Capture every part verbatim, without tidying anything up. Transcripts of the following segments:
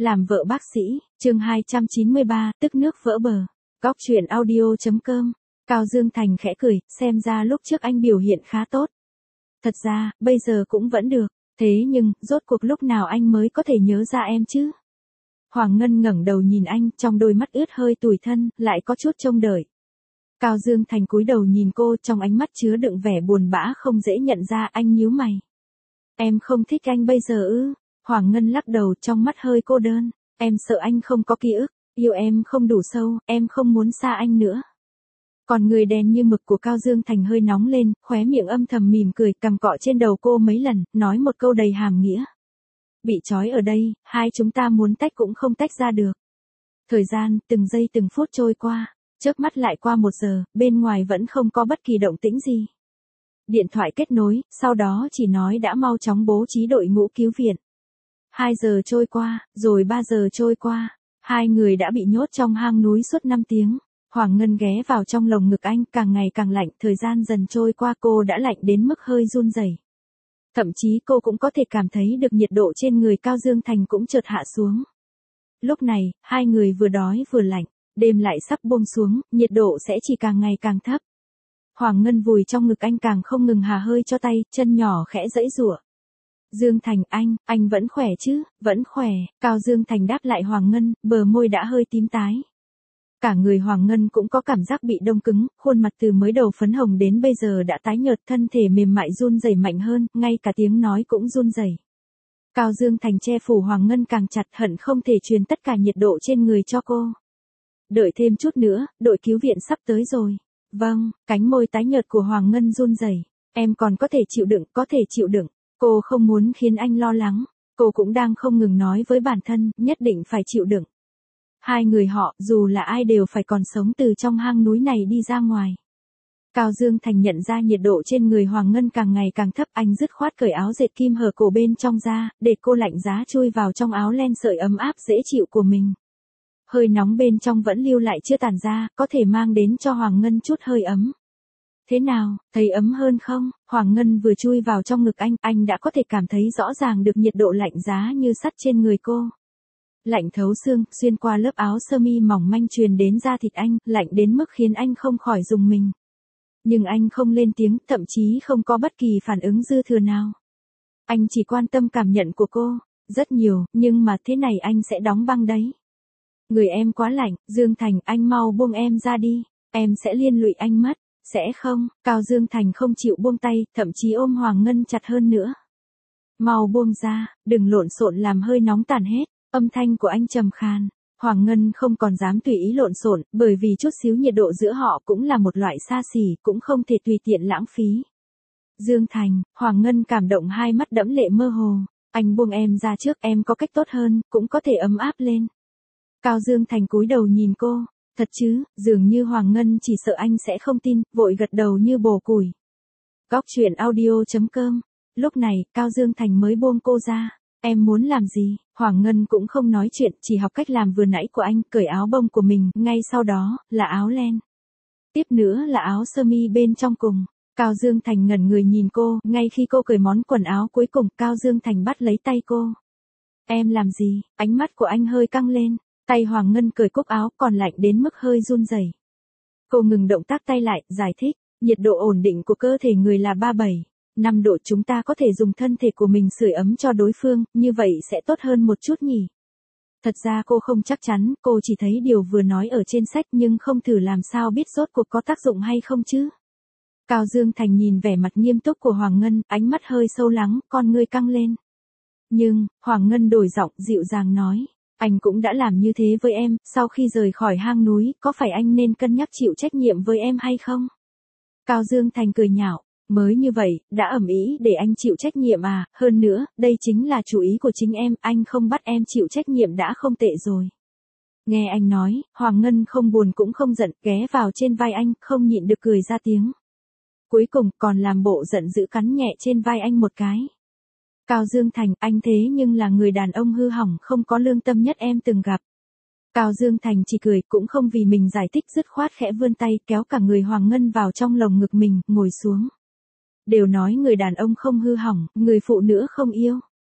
Làm vợ bác sĩ, chương hai trăm chín mươi ba, tức nước vỡ bờ. Góc chuyện audio chấm com. Cao Dương Thành khẽ cười, xem ra lúc trước anh biểu hiện khá tốt. Thật ra, bây giờ cũng vẫn được, thế nhưng, rốt cuộc lúc nào anh mới có thể nhớ ra em chứ? Hoàng Ngân ngẩng đầu nhìn anh, trong đôi mắt ướt hơi tủi thân, lại có chút trông đợi. Cao Dương Thành cúi đầu nhìn cô, trong ánh mắt chứa đựng vẻ buồn bã không dễ nhận ra. Anh nhíu mày. Em không thích anh bây giờ ư? Hoàng Ngân lắc đầu, trong mắt hơi cô đơn. Em sợ anh không có ký ức, yêu em không đủ sâu, em không muốn xa anh nữa. Còn người đen như mực của Cao Dương Thành hơi nóng lên, khóe miệng âm thầm mỉm cười, cằm cọ trên đầu cô mấy lần, nói một câu đầy hàm nghĩa. Bị trói ở đây, hai chúng ta muốn tách cũng không tách ra được. Thời gian, từng giây từng phút trôi qua, chớp mắt lại qua một giờ, bên ngoài vẫn không có bất kỳ động tĩnh gì. Điện thoại kết nối, sau đó chỉ nói đã mau chóng bố trí đội ngũ cứu viện. Hai giờ trôi qua, rồi ba giờ trôi qua, hai người đã bị nhốt trong hang núi suốt năm tiếng. Hoàng Ngân ghé vào trong lồng ngực anh, càng ngày càng lạnh, thời gian dần trôi qua cô đã lạnh đến mức hơi run rẩy. Thậm chí cô cũng có thể cảm thấy được nhiệt độ trên người Cao Dương Thành cũng chợt hạ xuống. Lúc này, hai người vừa đói vừa lạnh, đêm lại sắp buông xuống, nhiệt độ sẽ chỉ càng ngày càng thấp. Hoàng Ngân vùi trong ngực anh càng không ngừng hà hơi cho tay, chân nhỏ khẽ giãy giụa. Dương Thành, anh, anh vẫn khỏe chứ? Vẫn khỏe, Cao Dương Thành đáp lại Hoàng Ngân, bờ môi đã hơi tím tái. Cả người Hoàng Ngân cũng có cảm giác bị đông cứng, khuôn mặt từ mới đầu phấn hồng đến bây giờ đã tái nhợt, thân thể mềm mại run rẩy mạnh hơn, ngay cả tiếng nói cũng run rẩy. Cao Dương Thành che phủ Hoàng Ngân càng chặt, hận không thể truyền tất cả nhiệt độ trên người cho cô. Đợi thêm chút nữa, đội cứu viện sắp tới rồi. Vâng, cánh môi tái nhợt của Hoàng Ngân run rẩy. Em còn có thể chịu đựng, có thể chịu đựng. Cô không muốn khiến anh lo lắng. Cô cũng đang không ngừng nói với bản thân, nhất định phải chịu đựng. Hai người họ, dù là ai đều phải còn sống từ trong hang núi này đi ra ngoài. Cao Dương Thành nhận ra nhiệt độ trên người Hoàng Ngân càng ngày càng thấp, anh dứt khoát cởi áo dệt kim hở cổ bên trong ra, để cô lạnh giá chui vào trong áo len sợi ấm áp dễ chịu của mình. Hơi nóng bên trong vẫn lưu lại chưa tàn ra, có thể mang đến cho Hoàng Ngân chút hơi ấm. Thế nào, thấy ấm hơn không? Hoàng Ngân vừa chui vào trong ngực anh, anh đã có thể cảm thấy rõ ràng được nhiệt độ lạnh giá như sắt trên người cô. Lạnh thấu xương, xuyên qua lớp áo sơ mi mỏng manh truyền đến da thịt anh, lạnh đến mức khiến anh không khỏi rùng mình. Nhưng anh không lên tiếng, thậm chí không có bất kỳ phản ứng dư thừa nào. Anh chỉ quan tâm cảm nhận của cô, rất nhiều, nhưng mà thế này anh sẽ đóng băng đấy. Người em quá lạnh, Dương Thành, anh mau buông em ra đi, em sẽ liên lụy anh mất. Sẽ không, Cao Dương Thành không chịu buông tay, thậm chí ôm Hoàng Ngân chặt hơn nữa. Mau buông ra, đừng lộn xộn làm hơi nóng tàn hết, âm thanh của anh trầm khàn. Hoàng Ngân không còn dám tùy ý lộn xộn, bởi vì chút xíu nhiệt độ giữa họ cũng là một loại xa xỉ, cũng không thể tùy tiện lãng phí. Dương Thành, Hoàng Ngân cảm động, hai mắt đẫm lệ mơ hồ. Anh buông em ra trước, em có cách tốt hơn, cũng có thể ấm áp lên. Cao Dương Thành cúi đầu nhìn cô. Thật chứ? Dường như Hoàng Ngân chỉ sợ anh sẽ không tin, vội gật đầu như bồ củi. Góc chuyện audio chấm com. Lúc này, Cao Dương Thành mới buông cô ra. Em muốn làm gì? Hoàng Ngân cũng không nói chuyện, chỉ học cách làm vừa nãy của anh, cởi áo bông của mình, ngay sau đó, là áo len. Tiếp nữa là áo sơ mi bên trong cùng. Cao Dương Thành ngẩn người nhìn cô, ngay khi cô cởi món quần áo cuối cùng, Cao Dương Thành bắt lấy tay cô. Em làm gì? Ánh mắt của anh hơi căng lên. Tay Hoàng Ngân cởi cúc áo, còn lạnh đến mức hơi run rẩy. Cô ngừng động tác tay lại, giải thích, nhiệt độ ổn định của cơ thể người là ba mươi bảy, năm độ, chúng ta có thể dùng thân thể của mình sưởi ấm cho đối phương, như vậy sẽ tốt hơn một chút nhỉ. Thật ra cô không chắc chắn, cô chỉ thấy điều vừa nói ở trên sách nhưng không thử làm sao biết rốt cuộc có tác dụng hay không chứ. Cao Dương Thành nhìn vẻ mặt nghiêm túc của Hoàng Ngân, ánh mắt hơi sâu lắng, con ngươi căng lên. Nhưng, Hoàng Ngân đổi giọng, dịu dàng nói. Anh cũng đã làm như thế với em, sau khi rời khỏi hang núi, có phải anh nên cân nhắc chịu trách nhiệm với em hay không? Cao Dương Thành cười nhạo, mới như vậy, đã ầm ĩ để anh chịu trách nhiệm à, hơn nữa, đây chính là chủ ý của chính em, anh không bắt em chịu trách nhiệm đã không tệ rồi. Nghe anh nói, Hoàng Ngân không buồn cũng không giận, ghé vào trên vai anh, không nhịn được cười ra tiếng. Cuối cùng, còn làm bộ giận dữ cắn nhẹ trên vai anh một cái. Cao Dương Thành, anh thế nhưng là người đàn ông hư hỏng không có lương tâm nhất em từng gặp. Cao Dương Thành chỉ cười, cũng không vì mình giải thích, dứt khoát khẽ vươn tay, kéo cả người Hoàng Ngân vào trong lồng ngực mình, ngồi xuống. Đều nói người đàn ông không hư hỏng, người phụ nữ không yêu.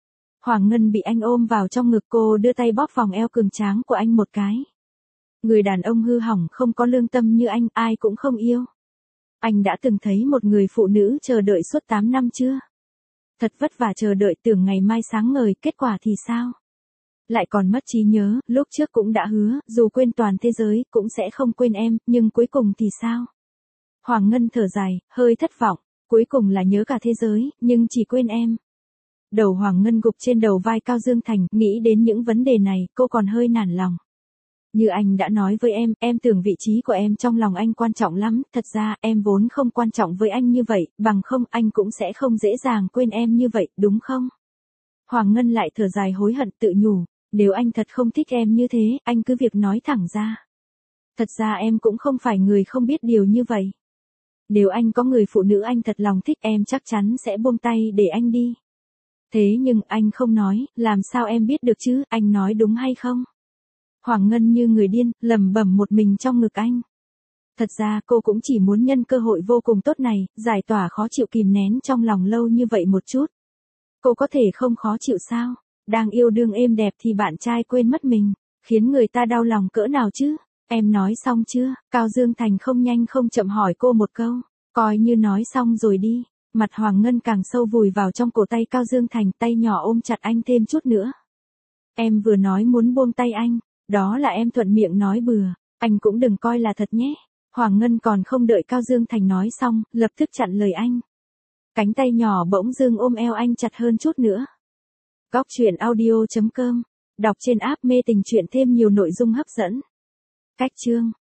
Hoàng Ngân bị anh ôm vào trong ngực, cô đưa tay bóp vòng eo cường tráng của anh một cái. Người đàn ông hư hỏng không có lương tâm như anh, ai cũng không yêu. Anh đã từng thấy một người phụ nữ chờ đợi suốt tám năm chưa? Thật vất vả chờ đợi tưởng ngày mai sáng ngời, kết quả thì sao? Lại còn mất trí nhớ, lúc trước cũng đã hứa, dù quên toàn thế giới, cũng sẽ không quên em, nhưng cuối cùng thì sao? Hoàng Ngân thở dài, hơi thất vọng, cuối cùng là nhớ cả thế giới, nhưng chỉ quên em. Đầu Hoàng Ngân gục trên đầu vai Cao Dương Thành, nghĩ đến những vấn đề này, cô còn hơi nản lòng. Như anh đã nói với em, em tưởng vị trí của em trong lòng anh quan trọng lắm, thật ra em vốn không quan trọng với anh như vậy, bằng không anh cũng sẽ không dễ dàng quên em như vậy, đúng không? Hoàng Ngân lại thở dài hối hận tự nhủ, nếu anh thật không thích em như thế, anh cứ việc nói thẳng ra. Thật ra em cũng không phải người không biết điều như vậy. Nếu anh có người phụ nữ anh thật lòng thích, em chắc chắn sẽ buông tay để anh đi. Thế nhưng anh không nói, làm sao em biết được chứ, anh nói đúng hay không? Hoàng Ngân như người điên, lẩm bẩm một mình trong ngực anh. Thật ra cô cũng chỉ muốn nhân cơ hội vô cùng tốt này, giải tỏa khó chịu kìm nén trong lòng lâu như vậy một chút. Cô có thể không khó chịu sao? Đang yêu đương êm đẹp thì bạn trai quên mất mình, khiến người ta đau lòng cỡ nào chứ? Em nói xong chưa? Cao Dương Thành không nhanh không chậm hỏi cô một câu. Coi như nói xong rồi đi. Mặt Hoàng Ngân càng sâu vùi vào trong cổ tay Cao Dương Thành, tay nhỏ ôm chặt anh thêm chút nữa. Em vừa nói muốn buông tay anh, đó là em thuận miệng nói bừa, anh cũng đừng coi là thật nhé. Hoàng Ngân còn không đợi Cao Dương Thành nói xong, lập tức chặn lời anh. Cánh tay nhỏ bỗng dưng ôm eo anh chặt hơn chút nữa. Góc truyện audio chấm com. Đọc trên app Mê Tình Truyện thêm nhiều nội dung hấp dẫn. Cách chương